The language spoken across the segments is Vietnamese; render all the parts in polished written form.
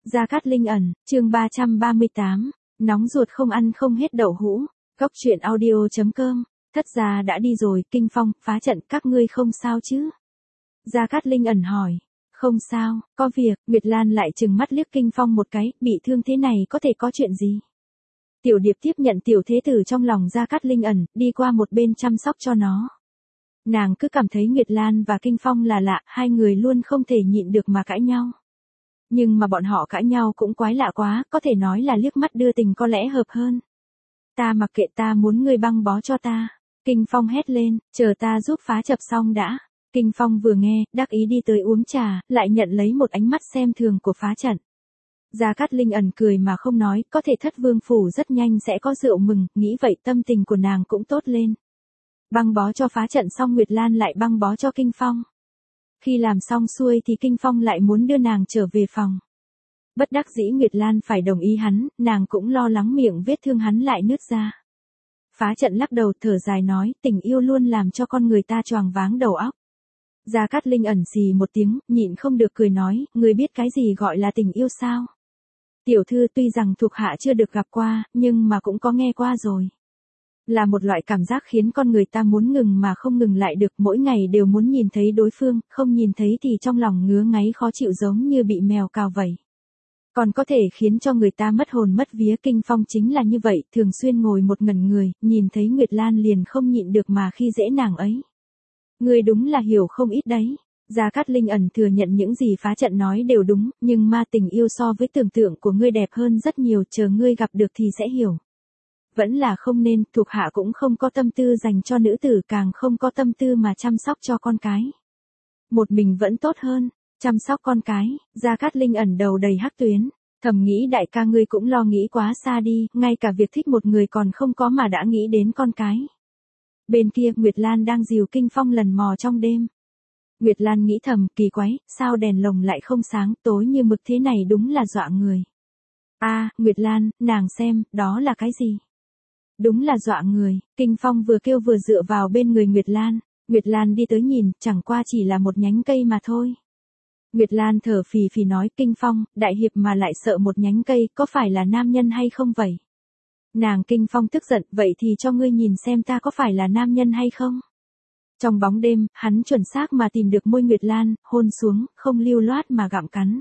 Gia Cát Linh ẩn, chương 338, nóng ruột không ăn không hết đậu hũ, góc truyện audio.com, thất gia đã đi rồi, Kinh Phong, phá trận, các ngươi không sao chứ? Gia Cát Linh ẩn hỏi, không sao, có việc, Nguyệt Lan lại trừng mắt liếc Kinh Phong một cái, bị thương thế này có thể có chuyện gì? Tiểu Điệp tiếp nhận tiểu thế tử trong lòng Gia Cát Linh ẩn, đi qua một bên chăm sóc cho nó. Nàng cứ cảm thấy Nguyệt Lan và Kinh Phong là lạ, hai người luôn không thể nhịn được mà cãi nhau. Nhưng mà bọn họ cãi nhau cũng quái lạ quá, có thể nói là liếc mắt đưa tình có lẽ hợp hơn. Ta mặc kệ, ta muốn ngươi băng bó cho ta. Kinh Phong hét lên, chờ ta giúp phá chập xong đã. Kinh Phong vừa nghe, đắc ý đi tới uống trà, lại nhận lấy một ánh mắt xem thường của phá trận. Gia Cát Linh ẩn cười mà không nói, có thể Thất Vương phủ rất nhanh sẽ có rượu mừng, nghĩ vậy tâm tình của nàng cũng tốt lên. Băng bó cho phá trận xong Nguyệt Lan lại băng bó cho Kinh Phong. Khi làm xong xuôi thì Kinh Phong lại muốn đưa nàng trở về phòng. Bất đắc dĩ Nguyệt Lan phải đồng ý hắn, nàng cũng lo lắng miệng vết thương hắn lại nứt ra. Phá trận lắc đầu thở dài nói, tình yêu luôn làm cho con người ta choáng váng đầu óc. Gia Cát Linh ẩn xì một tiếng, nhịn không được cười nói, ngươi biết cái gì gọi là tình yêu sao? Tiểu thư, tuy rằng thuộc hạ chưa được gặp qua, nhưng mà cũng có nghe qua rồi. Là một loại cảm giác khiến con người ta muốn ngừng mà không ngừng lại được, mỗi ngày đều muốn nhìn thấy đối phương, không nhìn thấy thì trong lòng ngứa ngáy khó chịu giống như bị mèo cào vậy. Còn có thể khiến cho người ta mất hồn mất vía. Kinh Phong chính là như vậy, thường xuyên ngồi một ngẩn người, nhìn thấy Nguyệt Lan liền không nhịn được mà khi dễ nàng ấy. Ngươi đúng là hiểu không ít đấy. Gia Cát Linh ẩn thừa nhận những gì phá trận nói đều đúng, nhưng mà tình yêu so với tưởng tượng của ngươi đẹp hơn rất nhiều, chờ ngươi gặp được thì sẽ hiểu. Vẫn là không nên, thuộc hạ cũng không có tâm tư dành cho nữ tử, càng không có tâm tư mà chăm sóc cho con cái. Một mình vẫn tốt hơn, chăm sóc con cái. Gia Cát Linh ẩn đầu đầy hắc tuyến, thầm nghĩ đại ca ngươi cũng lo nghĩ quá xa đi, ngay cả việc thích một người còn không có mà đã nghĩ đến con cái. Bên kia Nguyệt Lan đang dìu Kinh Phong lần mò trong đêm. Nguyệt Lan nghĩ thầm, kỳ quái, sao đèn lồng lại không sáng, tối như mực thế này đúng là dọa người. Nguyệt Lan, nàng xem, đó là cái gì? Đúng là dọa người. Kinh Phong vừa kêu vừa dựa vào bên người Nguyệt Lan. Nguyệt Lan đi tới nhìn, chẳng qua chỉ là một nhánh cây mà thôi. Nguyệt Lan thở phì phì nói, Kinh Phong, đại hiệp mà lại sợ một nhánh cây, có phải là nam nhân hay không vậy? Nàng Kinh Phong tức giận, vậy thì cho ngươi nhìn xem ta có phải là nam nhân hay không? Trong bóng đêm, hắn chuẩn xác mà tìm được môi Nguyệt Lan, hôn xuống, không lưu loát mà gặm cắn.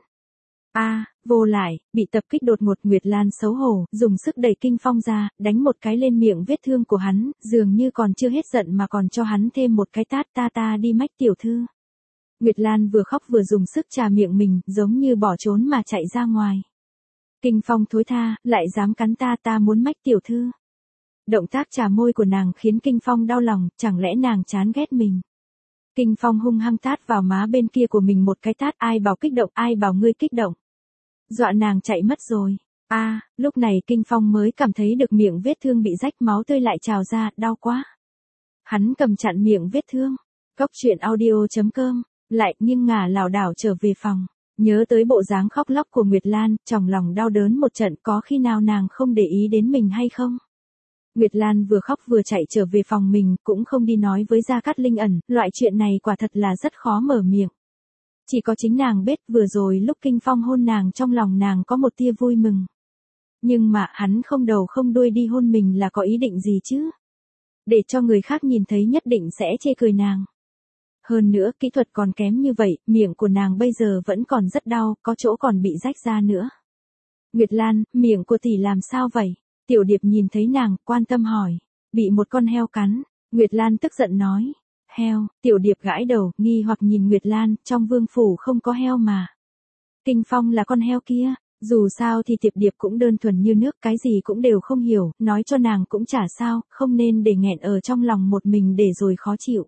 Vô lại, bị tập kích đột ngột. Nguyệt Lan xấu hổ, dùng sức đẩy Kinh Phong ra, đánh một cái lên miệng vết thương của hắn, dường như còn chưa hết giận mà còn cho hắn thêm một cái tát. Ta đi mách tiểu thư. Nguyệt Lan vừa khóc vừa dùng sức chà miệng mình, giống như bỏ trốn mà chạy ra ngoài. Kinh Phong thối tha, lại dám cắn ta muốn mách tiểu thư. Động tác chà môi của nàng khiến Kinh Phong đau lòng, chẳng lẽ nàng chán ghét mình. Kinh Phong hung hăng tát vào má bên kia của mình một cái tát, ai bảo kích động, ai bảo ngươi kích động. Dọa nàng chạy mất rồi. Lúc này Kinh Phong mới cảm thấy được miệng vết thương bị rách, máu tươi lại trào ra, đau quá. Hắn cầm chặn miệng vết thương. Góc truyện audio.com, lại nghiêng ngả lảo đảo trở về phòng. Nhớ tới bộ dáng khóc lóc của Nguyệt Lan, trong lòng đau đớn một trận, có khi nào nàng không để ý đến mình hay không? Nguyệt Lan vừa khóc vừa chạy trở về phòng mình, cũng không đi nói với Gia Cát Linh ẩn, loại chuyện này quả thật là rất khó mở miệng. Chỉ có chính nàng biết, vừa rồi lúc Kinh Phong hôn nàng trong lòng nàng có một tia vui mừng. Nhưng mà hắn không đầu không đuôi đi hôn mình là có ý định gì chứ? Để cho người khác nhìn thấy nhất định sẽ chê cười nàng. Hơn nữa kỹ thuật còn kém như vậy, miệng của nàng bây giờ vẫn còn rất đau, có chỗ còn bị rách ra nữa. Nguyệt Lan, miệng của tỷ làm sao vậy? Tiểu Điệp nhìn thấy nàng, quan tâm hỏi. Bị một con heo cắn. Nguyệt Lan tức giận nói. Heo. Tiểu Điệp gãi đầu, nghi hoặc nhìn Nguyệt Lan, trong vương phủ không có heo mà. Kinh Phong là con heo kia. Dù sao thì Tiểu Điệp cũng đơn thuần như nước, cái gì cũng đều không hiểu, nói cho nàng cũng chả sao, không nên để nghẹn ở trong lòng một mình để rồi khó chịu.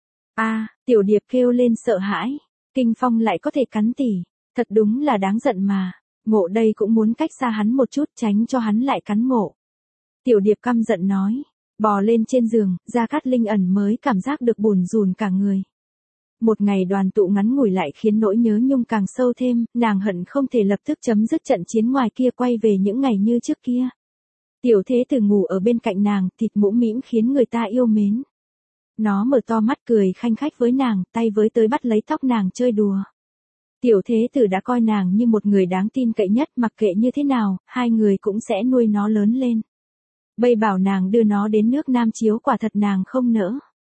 Tiểu Điệp kêu lên sợ hãi. Kinh Phong lại có thể cắn tỷ. Thật đúng là đáng giận mà. Ngộ đây cũng muốn cách xa hắn một chút, tránh cho hắn lại cắn Ngộ. Tiểu Điệp căm giận nói. Bò lên trên giường, Gia Cát Linh ẩn mới cảm giác được bùn rùn cả người. Một ngày đoàn tụ ngắn ngủi lại khiến nỗi nhớ nhung càng sâu thêm, nàng hận không thể lập tức chấm dứt trận chiến ngoài kia, quay về những ngày như trước kia. Tiểu thế tử ngủ ở bên cạnh nàng, thịt mũm mĩm khiến người ta yêu mến. Nó mở to mắt cười khanh khách với nàng, tay với tới bắt lấy tóc nàng chơi đùa. Tiểu thế tử đã coi nàng như một người đáng tin cậy nhất, mặc kệ như thế nào, hai người cũng sẽ nuôi nó lớn lên. Bây bảo nàng đưa nó đến nước Nam Chiếu quả thật nàng không nỡ.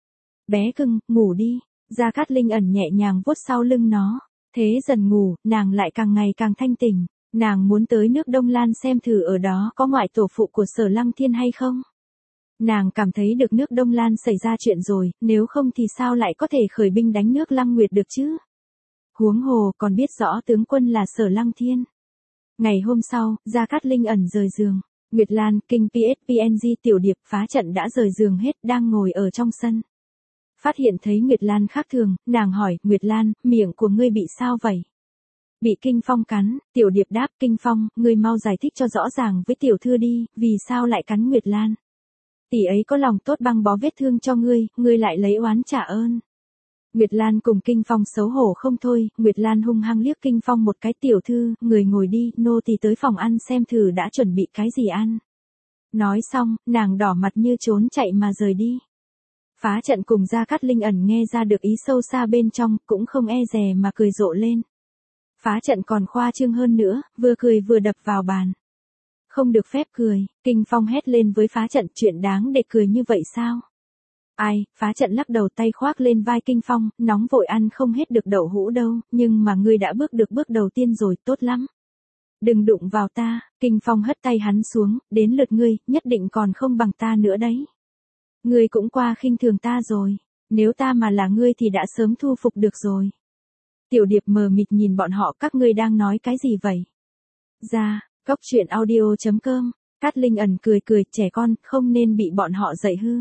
Bé cưng, ngủ đi. Gia Cát Linh ẩn nhẹ nhàng vuốt sau lưng nó. Thế dần ngủ, nàng lại càng ngày càng thanh tỉnh. Nàng muốn tới nước Đông Lan xem thử ở đó có ngoại tổ phụ của Sở Lăng Thiên hay không. Nàng cảm thấy được nước Đông Lan xảy ra chuyện rồi, nếu không thì sao lại có thể khởi binh đánh nước Lăng Nguyệt được chứ? Huống hồ còn biết rõ tướng quân là Sở Lăng Thiên. Ngày hôm sau, Gia Cát Linh ẩn rời giường. Nguyệt Lan, Kinh PSPNG Tiểu Điệp phá trận đã rời giường hết, đang ngồi ở trong sân. Phát hiện thấy Nguyệt Lan khác thường, nàng hỏi, Nguyệt Lan, miệng của ngươi bị sao vậy? Bị Kinh Phong cắn. Tiểu Điệp đáp, Kinh Phong, ngươi mau giải thích cho rõ ràng với tiểu thư đi, vì sao lại cắn Nguyệt Lan? Tỷ ấy có lòng tốt băng bó vết thương cho ngươi lại lấy oán trả ơn. Nguyệt Lan cùng Kinh Phong xấu hổ không thôi, Nguyệt Lan hung hăng liếc Kinh Phong một cái, tiểu thư, người ngồi đi, nô tỳ tới phòng ăn xem thử đã chuẩn bị cái gì ăn. Nói xong, nàng đỏ mặt như trốn chạy mà rời đi. Phá trận cùng Gia Cát Linh ẩn nghe ra được ý sâu xa bên trong, cũng không e dè mà cười rộ lên. Phá trận còn khoa trương hơn nữa, vừa cười vừa đập vào bàn. Không được phép cười, Kinh Phong hét lên với phá trận, chuyện đáng để cười như vậy sao? Ai, phá trận lắc đầu, tay khoác lên vai Kinh Phong, nóng vội ăn không hết được đậu hũ đâu, nhưng mà ngươi đã bước được bước đầu tiên rồi, tốt lắm. Đừng đụng vào ta. Kinh Phong hất tay hắn xuống, đến lượt ngươi, nhất định còn không bằng ta nữa đấy. Ngươi cũng qua khinh thường ta rồi, nếu ta mà là ngươi thì đã sớm thu phục được rồi. Tiểu Điệp mờ mịt nhìn bọn họ, các ngươi đang nói cái gì vậy? Ra, Cốc Truyện Audio.com, Cát Linh ẩn cười cười, trẻ con, không nên bị bọn họ dạy hư.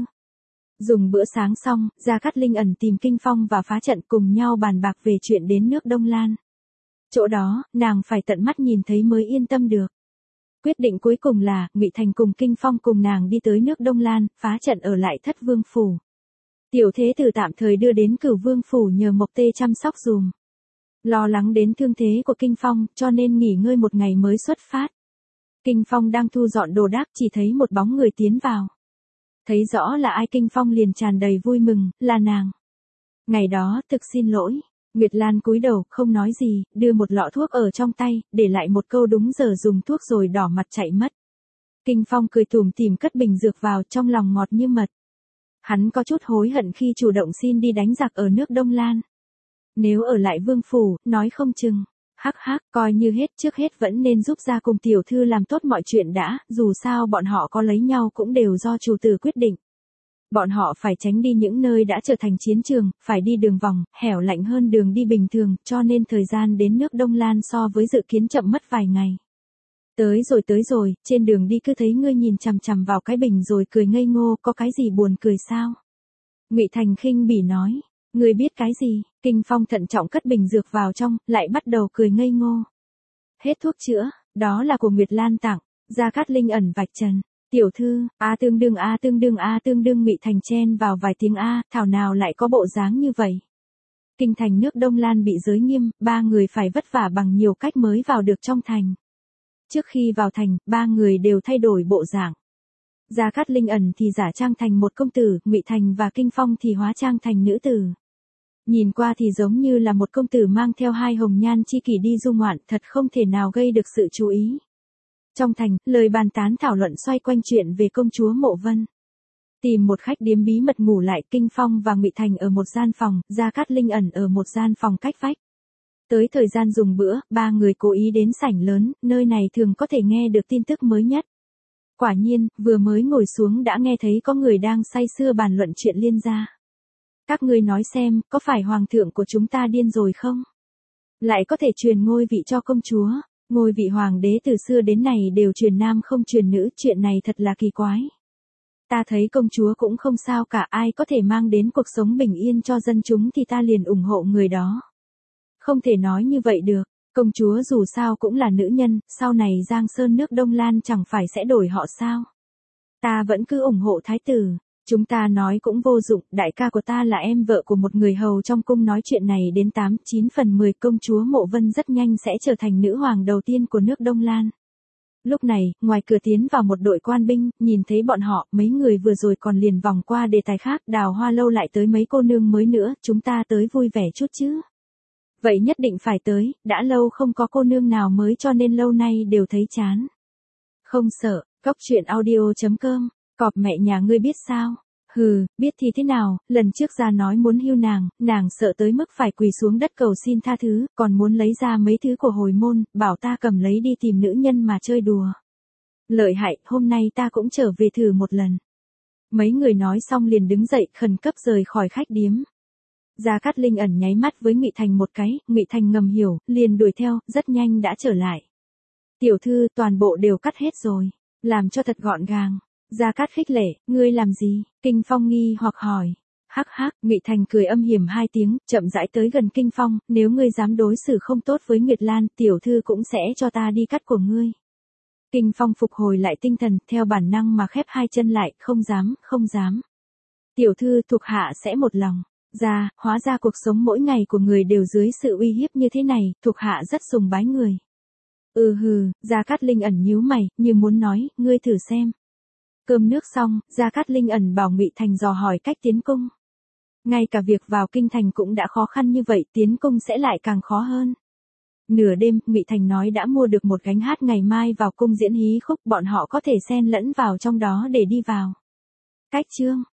Dùng bữa sáng xong, Gia Cát Linh ẩn tìm Kinh Phong và phá trận cùng nhau bàn bạc về chuyện đến nước Đông Lan. Chỗ đó, nàng phải tận mắt nhìn thấy mới yên tâm được. Quyết định cuối cùng là, Ngụy Thành cùng Kinh Phong cùng nàng đi tới nước Đông Lan, phá trận ở lại Thất Vương Phủ. Tiểu thế tử tạm thời đưa đến Cửu Vương Phủ nhờ Mộc Tê chăm sóc dùm. Lo lắng đến thương thế của Kinh Phong, cho nên nghỉ ngơi một ngày mới xuất phát. Kinh Phong đang thu dọn đồ đạc, chỉ thấy một bóng người tiến vào. Thấy rõ là ai, Kinh Phong liền tràn đầy vui mừng, là nàng. Ngày đó, thực xin lỗi. Nguyệt Lan cúi đầu, không nói gì, đưa một lọ thuốc ở trong tay, để lại một câu đúng giờ dùng thuốc rồi đỏ mặt chạy mất. Kinh Phong cười tủm tỉm cất bình dược vào, trong lòng ngọt như mật. Hắn có chút hối hận khi chủ động xin đi đánh giặc ở nước Đông Lan. Nếu ở lại Vương Phủ, nói không chừng. Hắc hắc, coi như hết, trước hết vẫn nên giúp gia cùng tiểu thư làm tốt mọi chuyện đã, dù sao bọn họ có lấy nhau cũng đều do chủ tử quyết định. Bọn họ phải tránh đi những nơi đã trở thành chiến trường, phải đi đường vòng, hẻo lạnh hơn đường đi bình thường, cho nên thời gian đến nước Đông Lan so với dự kiến chậm mất vài ngày. Tới rồi, trên đường đi cứ thấy ngươi nhìn chằm chằm vào cái bình rồi cười ngây ngô, có cái gì buồn cười sao? Ngụy Thành khinh bỉ nói, ngươi biết cái gì? Kinh Phong thận trọng cất bình dược vào trong, lại bắt đầu cười ngây ngô. Hết thuốc chữa, đó là của Nguyệt Lan tặng. Gia Cát Linh ẩn vạch trần. Tiểu thư, tương đương Ngụy Thành chen vào vài tiếng thảo nào lại có bộ dáng như vậy. Kinh thành nước Đông Lan bị giới nghiêm, ba người phải vất vả bằng nhiều cách mới vào được trong thành. Trước khi vào thành, ba người đều thay đổi bộ dạng. Gia Cát Linh ẩn thì giả trang thành một công tử, Ngụy Thành và Kinh Phong thì hóa trang thành nữ tử. Nhìn qua thì giống như là một công tử mang theo hai hồng nhan chi kỷ đi du ngoạn, thật không thể nào gây được sự chú ý. Trong thành, lời bàn tán thảo luận xoay quanh chuyện về công chúa Mộ Vân. Tìm một khách điếm bí mật ngủ lại, Kinh Phong và Ngụy Thành ở một gian phòng, Gia Cát Linh ẩn ở một gian phòng cách vách. Tới thời gian dùng bữa, ba người cố ý đến sảnh lớn, nơi này thường có thể nghe được tin tức mới nhất. Quả nhiên, vừa mới ngồi xuống đã nghe thấy có người đang say sưa bàn luận chuyện Liên gia. Các ngươi nói xem, có phải hoàng thượng của chúng ta điên rồi không? Lại có thể truyền ngôi vị cho công chúa. Ngôi vị hoàng đế từ xưa đến nay đều truyền nam không truyền nữ, chuyện này thật là kỳ quái. Ta thấy công chúa cũng không sao cả, ai có thể mang đến cuộc sống bình yên cho dân chúng thì ta liền ủng hộ người đó. Không thể nói như vậy được, công chúa dù sao cũng là nữ nhân, sau này Giang Sơn nước Đông Lan chẳng phải sẽ đổi họ sao? Ta vẫn cứ ủng hộ thái tử. Chúng ta nói cũng vô dụng, đại ca của ta là em vợ của một người hầu trong cung, nói chuyện này đến 8-9 phần 10, công chúa Mộ Vân rất nhanh sẽ trở thành nữ hoàng đầu tiên của nước Đông Lan. Lúc này, ngoài cửa tiến vào một đội quan binh, nhìn thấy bọn họ, mấy người vừa rồi còn liền vòng qua đề tài khác, Đào Hoa Lâu lại tới mấy cô nương mới nữa, chúng ta tới vui vẻ chút chứ. Vậy nhất định phải tới, đã lâu không có cô nương nào mới cho nên lâu nay đều thấy chán. Không sợ, Cóc truyện audio.com, cọp mẹ nhà ngươi biết sao? Hừ, biết thì thế nào, lần trước ra nói muốn hưu nàng sợ tới mức phải quỳ xuống đất cầu xin tha thứ, còn muốn lấy ra mấy thứ của hồi môn, bảo ta cầm lấy đi tìm nữ nhân mà chơi đùa. Lợi hại, hôm nay ta cũng trở về thử một lần. Mấy người nói xong liền đứng dậy khẩn cấp rời khỏi khách điếm. Gia Cát Linh ẩn nháy mắt với Ngụy Thành một cái, Ngụy Thành ngầm hiểu, liền đuổi theo, rất nhanh đã trở lại. Tiểu thư, toàn bộ đều cắt hết rồi, làm cho thật gọn gàng. Gia Cát khích lệ, ngươi làm gì? Kinh Phong nghi hoặc hỏi. Hắc hắc, Ngụy Thành cười âm hiểm hai tiếng, chậm rãi tới gần Kinh Phong, nếu ngươi dám đối xử không tốt với Nguyệt Lan, tiểu thư cũng sẽ cho ta đi cắt của ngươi. Kinh Phong phục hồi lại tinh thần, theo bản năng mà khép hai chân lại, không dám. Tiểu thư, thuộc hạ sẽ một lòng. Hóa ra cuộc sống mỗi ngày của người đều dưới sự uy hiếp như thế này, thuộc hạ rất sùng bái người. Gia Cát Linh ẩn nhíu mày, như muốn nói, ngươi thử xem. Cơm nước xong, Gia Cát Linh ẩn bảo Ngụy Thành dò hỏi cách tiến cung. Ngay cả việc vào kinh thành cũng đã khó khăn như vậy, tiến cung sẽ lại càng khó hơn. Nửa đêm, Ngụy Thành nói đã mua được một gánh hát ngày mai vào cung diễn hí khúc, bọn họ có thể xen lẫn vào trong đó để đi vào. Cách chương